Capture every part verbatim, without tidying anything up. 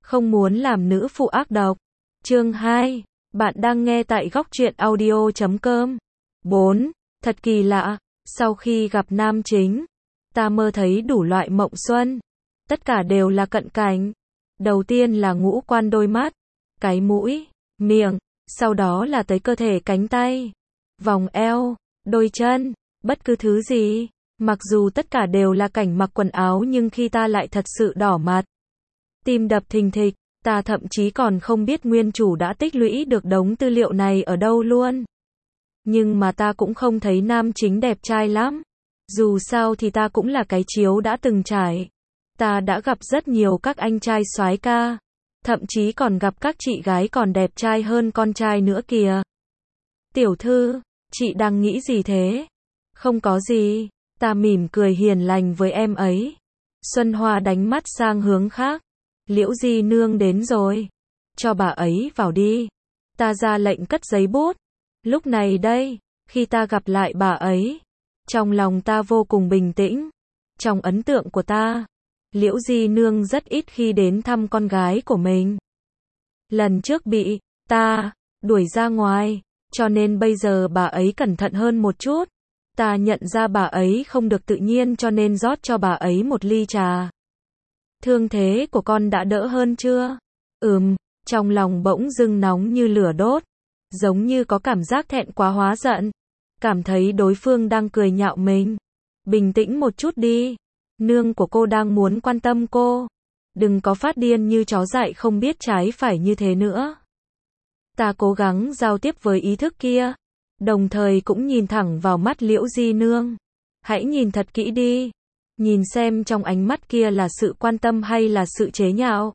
không muốn làm nữ phụ ác độc. Chương hai. Bạn đang nghe tại góc truyện audio chấm com. bốn. Thật kỳ lạ, sau khi gặp nam chính, ta mơ thấy đủ loại mộng xuân. Tất cả đều là cận cảnh. Đầu tiên là ngũ quan đôi mắt, cái mũi, miệng, sau đó là tới cơ thể cánh tay, vòng eo, đôi chân, bất cứ thứ gì. Mặc dù tất cả đều là cảnh mặc quần áo nhưng khi ta lại thật sự đỏ mặt. Tim đập thình thịch, ta thậm chí còn không biết nguyên chủ đã tích lũy được đống tư liệu này ở đâu luôn. Nhưng mà ta cũng không thấy nam chính đẹp trai lắm. Dù sao thì ta cũng là cái chiếu đã từng trải. Ta đã gặp rất nhiều các anh trai soái ca. Thậm chí còn gặp các chị gái còn đẹp trai hơn con trai nữa kìa. Tiểu thư, chị đang nghĩ gì thế? Không có gì. Ta mỉm cười hiền lành với em ấy. Xuân Hoa đánh mắt sang hướng khác. Liễu Di Nương đến rồi. Cho bà ấy vào đi. Ta ra lệnh cất giấy bút. Lúc này đây, khi ta gặp lại bà ấy, trong lòng ta vô cùng bình tĩnh. Trong ấn tượng của ta, Liễu Di Nương rất ít khi đến thăm con gái của mình. Lần trước bị ta đuổi ra ngoài, cho nên bây giờ bà ấy cẩn thận hơn một chút. Ta nhận ra bà ấy không được tự nhiên cho nên rót cho bà ấy một ly trà. Thương thế của con đã đỡ hơn chưa? Ừm, trong lòng bỗng dưng nóng như lửa đốt. Giống như có cảm giác thẹn quá hóa giận. Cảm thấy đối phương đang cười nhạo mình. Bình tĩnh một chút đi. Nương của cô đang muốn quan tâm cô. Đừng có phát điên như chó dại không biết trái phải như thế nữa. Ta cố gắng giao tiếp với ý thức kia. Đồng thời cũng nhìn thẳng vào mắt Liễu Di Nương. Hãy nhìn thật kỹ đi. Nhìn xem trong ánh mắt kia là sự quan tâm hay là sự chế nhạo.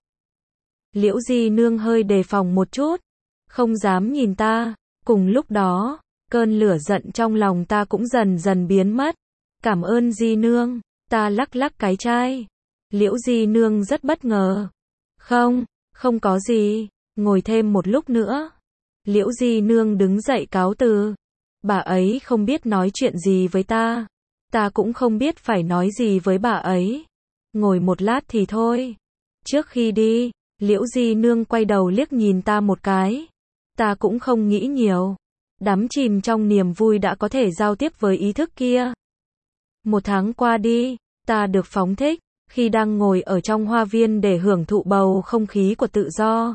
Liễu Di Nương hơi đề phòng một chút. Không dám nhìn ta. Cùng lúc đó, cơn lửa giận trong lòng ta cũng dần dần biến mất. Cảm ơn Di Nương. Ta lắc lắc cái chai. Liễu Di Nương rất bất ngờ. Không, không có gì. Ngồi thêm một lúc nữa. Liễu Di Nương đứng dậy cáo từ. Bà ấy không biết nói chuyện gì với ta. Ta cũng không biết phải nói gì với bà ấy. Ngồi một lát thì thôi. Trước khi đi, Liễu Di Nương quay đầu liếc nhìn ta một cái. Ta cũng không nghĩ nhiều. Đắm chìm trong niềm vui đã có thể giao tiếp với ý thức kia. Một tháng qua đi, ta được phóng thích, khi đang ngồi ở trong hoa viên để hưởng thụ bầu không khí của tự do.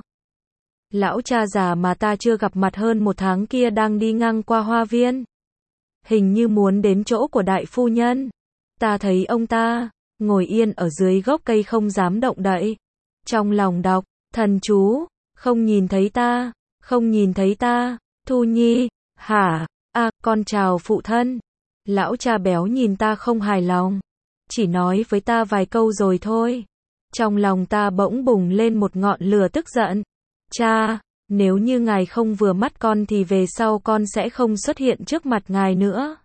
Lão cha già mà ta chưa gặp mặt hơn một tháng kia đang đi ngang qua hoa viên. Hình như muốn đến chỗ của đại phu nhân. Ta thấy ông ta, ngồi yên ở dưới gốc cây không dám động đậy. Trong lòng đọc, thần chú, không nhìn thấy ta, không nhìn thấy ta, Thu Nhi, hả, à, con chào phụ thân. Lão cha béo nhìn ta không hài lòng. Chỉ nói với ta vài câu rồi thôi. Trong lòng ta bỗng bùng lên một ngọn lửa tức giận. Cha, nếu như ngài không vừa mắt con thì về sau con sẽ không xuất hiện trước mặt ngài nữa.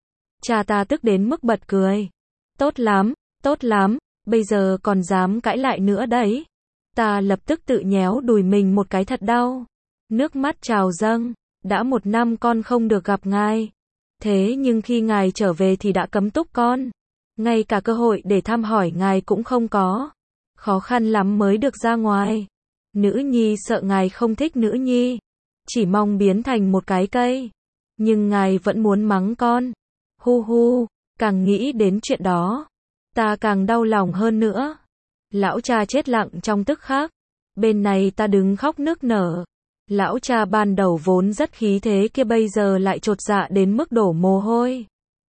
Cha ta tức đến mức bật cười. Tốt lắm, tốt lắm, bây giờ còn dám cãi lại nữa đấy. Ta lập tức tự nhéo đùi mình một cái thật đau. Nước mắt trào dâng, đã một năm con không được gặp ngài. Thế nhưng khi ngài trở về thì đã cấm túc con. Ngay cả cơ hội để thăm hỏi ngài cũng không có. Khó khăn lắm mới được ra ngoài. Nữ nhi sợ ngài không thích nữ nhi. Chỉ mong biến thành một cái cây. Nhưng ngài vẫn muốn mắng con. Hu hu, càng nghĩ đến chuyện đó. Ta càng đau lòng hơn nữa. Lão cha chết lặng trong tức khắc. Bên này ta đứng khóc nức nở. Lão cha ban đầu vốn rất khí thế kia bây giờ lại chột dạ đến mức đổ mồ hôi.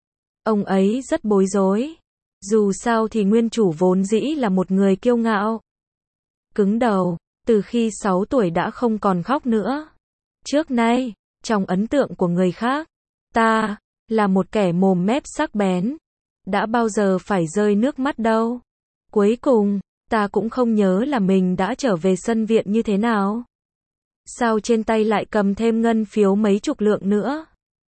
Ông ấy rất bối rối. Dù sao thì nguyên chủ vốn dĩ là một người kiêu ngạo. Cứng đầu, từ khi sáu tuổi đã không còn khóc nữa. Trước nay, trong ấn tượng của người khác, ta là một kẻ mồm mép sắc bén. Đã bao giờ phải rơi nước mắt đâu. Cuối cùng, ta cũng không nhớ là mình đã trở về sân viện như thế nào. Sao trên tay lại cầm thêm ngân phiếu mấy chục lượng nữa?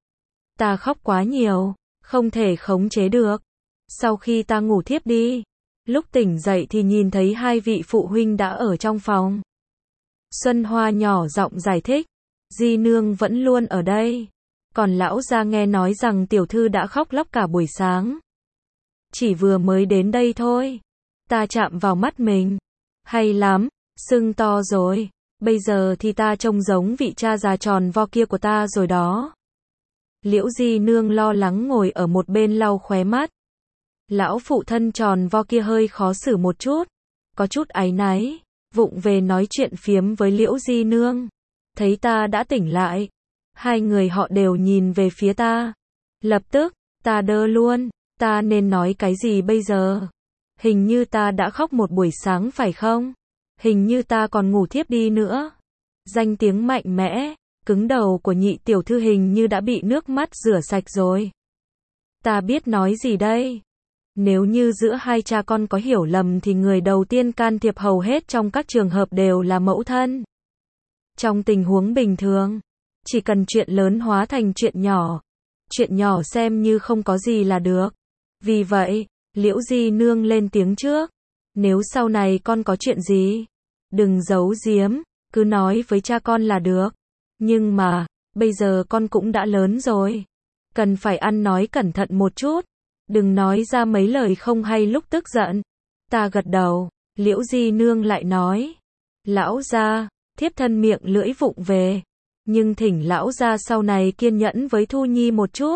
Ta khóc quá nhiều, không thể khống chế được. Sau khi ta ngủ thiếp đi, lúc tỉnh dậy thì nhìn thấy hai vị phụ huynh đã ở trong phòng. Xuân Hoa nhỏ giọng giải thích, Di Nương vẫn luôn ở đây. Còn lão gia nghe nói rằng tiểu thư đã khóc lóc cả buổi sáng. Chỉ vừa mới đến đây thôi. Ta chạm vào mắt mình. Hay lắm, Sưng to rồi. Bây giờ thì ta trông giống vị cha già tròn vo kia của ta rồi đó. Liễu Di Nương lo lắng ngồi ở một bên lau khóe mắt. Lão phụ thân tròn vo kia hơi khó xử một chút, có chút áy náy, vụng về nói chuyện phiếm với Liễu Di Nương. Thấy ta đã tỉnh lại, hai người họ đều nhìn về phía ta. Lập tức, ta đơ luôn, ta nên nói cái gì bây giờ? Hình như ta đã khóc một buổi sáng phải không? Hình như ta còn ngủ thiếp đi nữa. Danh tiếng mạnh mẽ, cứng đầu của nhị tiểu thư hình như đã bị nước mắt rửa sạch rồi. Ta biết nói gì đây? Nếu như giữa hai cha con có hiểu lầm thì người đầu tiên can thiệp hầu hết trong các trường hợp đều là mẫu thân. Trong tình huống bình thường, chỉ cần chuyện lớn hóa thành chuyện nhỏ, chuyện nhỏ xem như không có gì là được. Vì vậy, Liễu Di Nương lên tiếng trước. Nếu sau này con có chuyện gì, đừng giấu giếm, cứ nói với cha con là được. Nhưng mà, bây giờ con cũng đã lớn rồi. Cần phải ăn nói cẩn thận một chút. Đừng nói ra mấy lời không hay lúc tức giận. Ta gật đầu, Liễu Di Nương lại nói. Lão gia, thiếp thân miệng lưỡi vụng về. Nhưng thỉnh lão gia sau này kiên nhẫn với Thu Nhi một chút.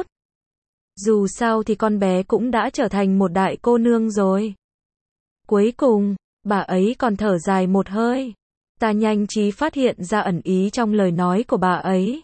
Dù sao thì con bé cũng đã trở thành một đại cô nương rồi. Cuối cùng, bà ấy còn thở dài một hơi. Ta nhanh trí phát hiện ra ẩn ý trong lời nói của bà ấy.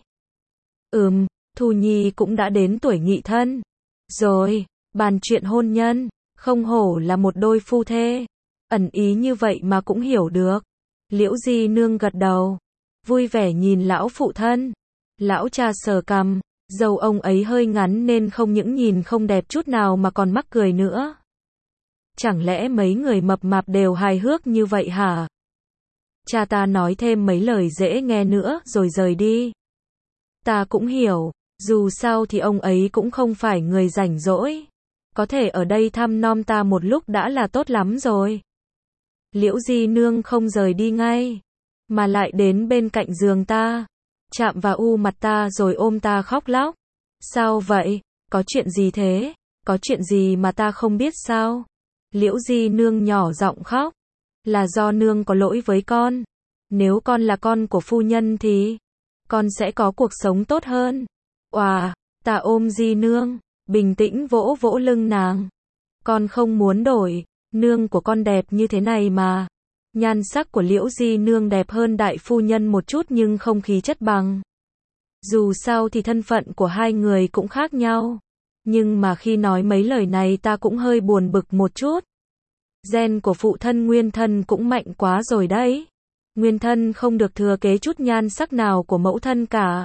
Ừm, Thu Nhi cũng đã đến tuổi nghị thân. Rồi, bàn chuyện hôn nhân, không hổ là một đôi phu thê. Ẩn ý như vậy mà cũng hiểu được. Liễu Di Nương gật đầu, vui vẻ nhìn lão phụ thân. Lão cha sờ cằm, râu ông ấy hơi ngắn nên không những nhìn không đẹp chút nào mà còn mắc cười nữa. Chẳng lẽ mấy người mập mạp đều hài hước như vậy hả? Cha ta nói thêm mấy lời dễ nghe nữa rồi rời đi. Ta cũng hiểu, dù sao thì ông ấy cũng không phải người rảnh rỗi. Có thể ở đây thăm nom ta một lúc đã là tốt lắm rồi. Liễu Di Nương không rời đi ngay, mà lại đến bên cạnh giường ta, chạm vào u mặt ta rồi ôm ta khóc lóc. Sao vậy? Có chuyện gì thế? Có chuyện gì mà ta không biết sao? Liễu Di Nương nhỏ giọng khóc. Là do nương có lỗi với con. Nếu con là con của phu nhân thì con sẽ có cuộc sống tốt hơn. Oà, ta ôm Di Nương, bình tĩnh vỗ vỗ lưng nàng. Con không muốn đổi, nương của con đẹp như thế này mà. Nhan sắc của Liễu Di Nương đẹp hơn đại phu nhân một chút nhưng không khí chất bằng. Dù sao thì thân phận của hai người cũng khác nhau. Nhưng mà khi nói mấy lời này ta cũng hơi buồn bực một chút. Gen của phụ thân Nguyên thân cũng mạnh quá rồi đấy. Nguyên thân không được thừa kế chút nhan sắc nào của mẫu thân cả.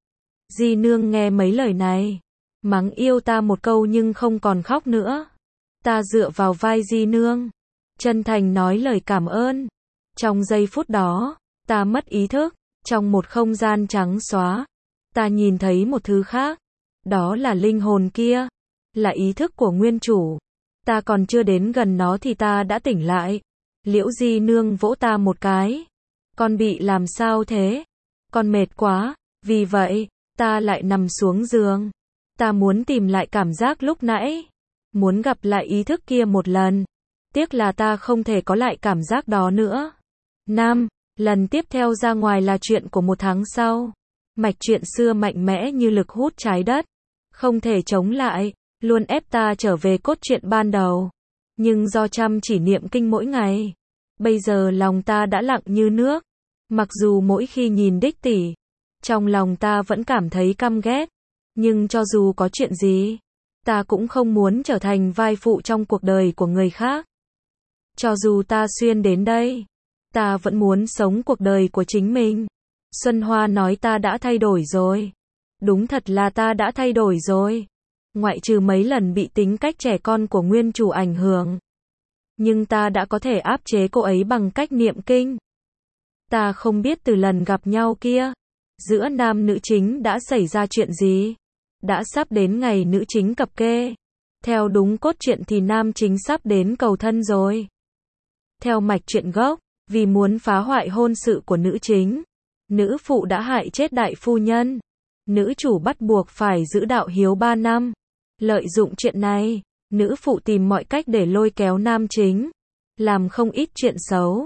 Di Nương nghe mấy lời này, mắng yêu ta một câu nhưng không còn khóc nữa. Ta dựa vào vai Di Nương, chân thành nói lời cảm ơn. Trong giây phút đó, ta mất ý thức, trong một không gian trắng xóa. Ta nhìn thấy một thứ khác, đó là linh hồn kia, là ý thức của nguyên chủ. Ta còn chưa đến gần nó thì ta đã tỉnh lại. Liễu Di Nương vỗ ta một cái. Con bị làm sao thế? Con mệt quá, vì vậy, ta lại nằm xuống giường. Ta muốn tìm lại cảm giác lúc nãy, muốn gặp lại ý thức kia một lần. Tiếc là ta không thể có lại cảm giác đó nữa. Năm, lần tiếp theo ra ngoài là chuyện của một tháng sau. Mạch chuyện xưa mạnh mẽ như lực hút trái đất, không thể chống lại, luôn ép ta trở về cốt truyện ban đầu. Nhưng do chăm chỉ niệm kinh mỗi ngày, bây giờ lòng ta đã lặng như nước. Mặc dù mỗi khi nhìn đích tỷ, trong lòng ta vẫn cảm thấy căm ghét. Nhưng cho dù có chuyện gì, ta cũng không muốn trở thành vai phụ trong cuộc đời của người khác. Cho dù ta xuyên đến đây, ta vẫn muốn sống cuộc đời của chính mình. Xuân Hoa nói ta đã thay đổi rồi. Đúng thật là ta đã thay đổi rồi. Ngoại trừ mấy lần bị tính cách trẻ con của nguyên chủ ảnh hưởng. Nhưng ta đã có thể áp chế cô ấy bằng cách niệm kinh. Ta không biết từ lần gặp nhau kia, giữa nam nữ chính đã xảy ra chuyện gì. Đã sắp đến ngày nữ chính cập kê. Theo đúng cốt truyện thì nam chính sắp đến cầu thân rồi. Theo mạch truyện gốc, vì muốn phá hoại hôn sự của nữ chính, nữ phụ đã hại chết đại phu nhân. Nữ chủ bắt buộc phải giữ đạo hiếu ba năm. Lợi dụng chuyện này, nữ phụ tìm mọi cách để lôi kéo nam chính, làm không ít chuyện xấu.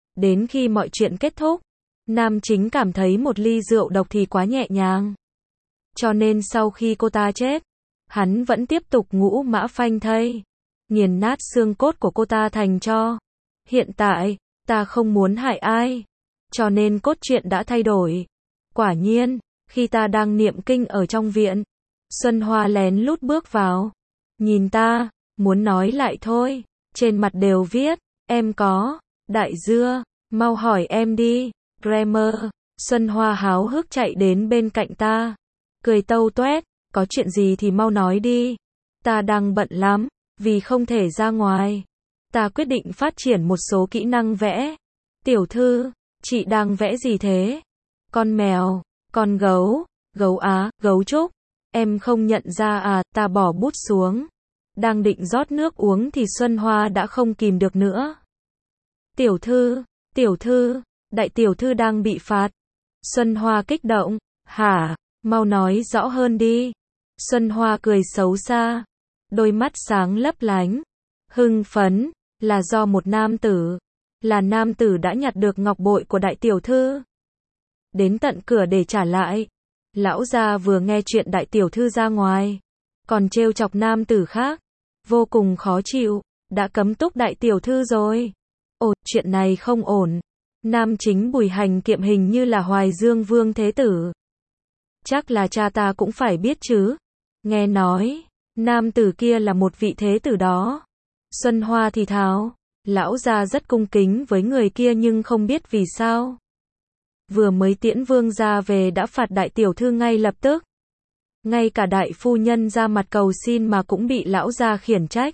Đến khi mọi chuyện kết thúc, nam chính cảm thấy một ly rượu độc thì quá nhẹ nhàng. Cho nên sau khi cô ta chết, hắn vẫn tiếp tục ngũ mã phanh thây, nghiền nát xương cốt của cô ta thành tro. Hiện tại, ta không muốn hại ai, cho nên cốt truyện đã thay đổi. Quả nhiên, khi ta đang niệm kinh ở trong viện, Xuân Hoa lén lút bước vào, nhìn ta, muốn nói lại thôi, trên mặt đều viết, em có, đại dưa, mau hỏi em đi, Grammar. Xuân Hoa háo hức chạy đến bên cạnh ta, cười tâu toét, có chuyện gì thì mau nói đi, ta đang bận lắm, vì không thể ra ngoài. Ta quyết định phát triển một số kỹ năng vẽ. Tiểu thư, chị đang vẽ gì thế? Con mèo, con gấu, gấu á, gấu trúc. Em không nhận ra à, ta bỏ bút xuống. Đang định rót nước uống thì Xuân Hoa đã không kìm được nữa. Tiểu thư, tiểu thư, đại tiểu thư đang bị phạt. Xuân Hoa kích động, hả, mau nói rõ hơn đi. Xuân Hoa cười xấu xa, đôi mắt sáng lấp lánh, hưng phấn, là do một nam tử, là nam tử đã nhặt được ngọc bội của đại tiểu thư. Đến tận cửa để trả lại. Lão gia vừa nghe chuyện đại tiểu thư ra ngoài, còn trêu chọc nam tử khác, vô cùng khó chịu, đã cấm túc đại tiểu thư rồi. Ồ, chuyện này không ổn. Nam chính Bùi Hành Kiệm hình như là Hoài Dương Vương Thế Tử. Chắc là cha ta cũng phải biết chứ. Nghe nói, nam tử kia là một vị thế tử đó. Xuân Hoa thì thào, lão gia rất cung kính với người kia nhưng không biết vì sao. Vừa mới tiễn vương gia về đã phạt đại tiểu thư ngay lập tức. Ngay cả đại phu nhân ra mặt cầu xin mà cũng bị lão gia khiển trách.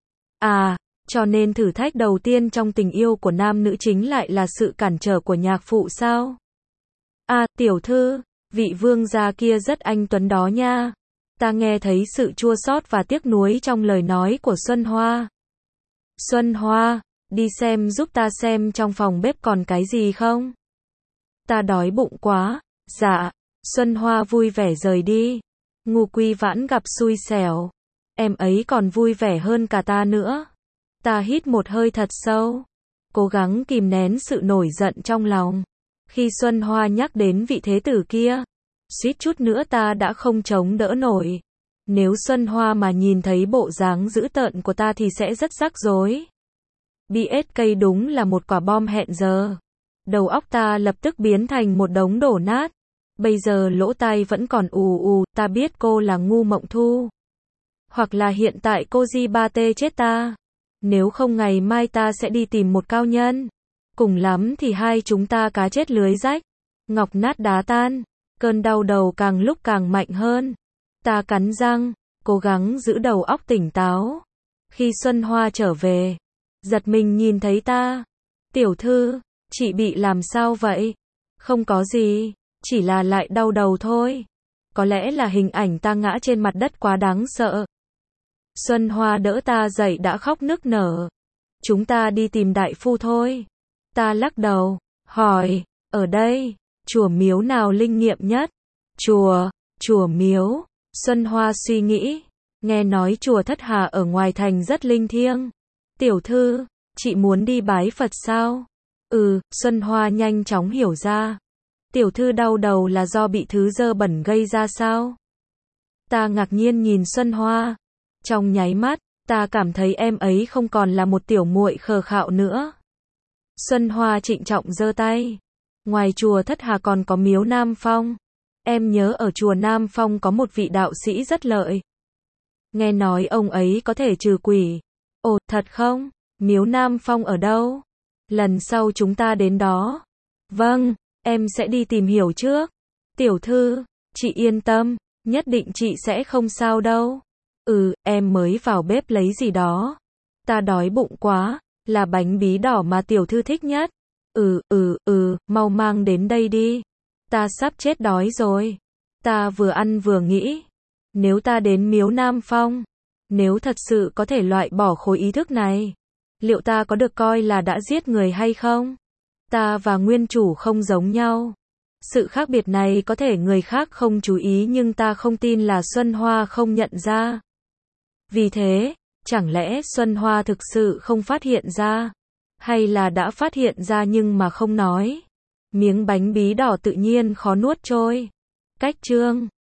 À, cho nên thử thách đầu tiên trong tình yêu của nam nữ chính lại là sự cản trở của nhạc phụ sao? À, tiểu thư, vị vương gia kia rất anh tuấn đó nha. Ta nghe thấy sự chua xót và tiếc nuối trong lời nói của Xuân Hoa. Xuân Hoa, đi xem giúp ta xem trong phòng bếp còn cái gì không? Ta đói bụng quá. Dạ. Xuân Hoa vui vẻ rời đi. Ngô Quy Vãn gặp xui xẻo. Em ấy còn vui vẻ hơn cả ta nữa. Ta hít một hơi thật sâu, cố gắng kìm nén sự nổi giận trong lòng. Khi Xuân Hoa nhắc đến vị thế tử kia, suýt chút nữa ta đã không chống đỡ nổi. Nếu Xuân Hoa mà nhìn thấy bộ dáng dữ tợn của ta thì sẽ rất rắc rối. bê ét ca đúng là một quả bom hẹn giờ. Đầu óc ta lập tức biến thành một đống đổ nát. Bây giờ lỗ tai vẫn còn ù ù, ta biết cô là Ngu Mộng Thu. Hoặc là hiện tại cô Di Ba Tê chết ta. Nếu không ngày mai ta sẽ đi tìm một cao nhân. Cùng lắm thì hai chúng ta cá chết lưới rách. Ngọc nát đá tan. Cơn đau đầu càng lúc càng mạnh hơn. Ta cắn răng, cố gắng giữ đầu óc tỉnh táo. Khi Xuân Hoa trở về, giật mình nhìn thấy ta. Tiểu thư, chị bị làm sao vậy? Không có gì, chỉ là lại đau đầu thôi. Có lẽ là hình ảnh ta ngã trên mặt đất quá đáng sợ. Xuân Hoa đỡ ta dậy đã khóc nức nở. Chúng ta đi tìm đại phu thôi. Ta lắc đầu, hỏi, ở đây, chùa miếu nào linh nghiệm nhất? Chùa, chùa miếu. Xuân Hoa suy nghĩ, nghe nói chùa Thất Hà ở ngoài thành rất linh thiêng. Tiểu thư, chị muốn đi bái Phật sao? Ừ, Xuân Hoa nhanh chóng hiểu ra. Tiểu thư đau đầu là do bị thứ dơ bẩn gây ra sao? Ta ngạc nhiên nhìn Xuân Hoa. Trong nháy mắt, ta cảm thấy em ấy không còn là một tiểu muội khờ khạo nữa. Xuân Hoa trịnh trọng giơ tay. Ngoài chùa Thất Hà còn có miếu Nam Phong. Em nhớ ở chùa Nam Phong có một vị đạo sĩ rất lợi. Nghe nói ông ấy có thể trừ quỷ. Ồ, thật không? Miếu Nam Phong ở đâu? Lần sau chúng ta đến đó. Vâng, em sẽ đi tìm hiểu trước. Tiểu thư, chị yên tâm, nhất định chị sẽ không sao đâu. Ừ, em mới vào bếp lấy gì đó. Ta đói bụng quá, là bánh bí đỏ mà tiểu thư thích nhất. Ừ, ừ, ừ, mau mang đến đây đi. Ta sắp chết đói rồi. Ta vừa ăn vừa nghĩ. Nếu ta đến miếu Nam Phong, nếu thật sự có thể loại bỏ khối ý thức này, liệu ta có được coi là đã giết người hay không? Ta và nguyên chủ không giống nhau. Sự khác biệt này có thể người khác không chú ý nhưng ta không tin là Xuân Hoa không nhận ra. Vì thế, chẳng lẽ Xuân Hoa thực sự không phát hiện ra? Hay là đã phát hiện ra nhưng mà không nói. Miếng bánh bí đỏ tự nhiên khó nuốt trôi. Cách chương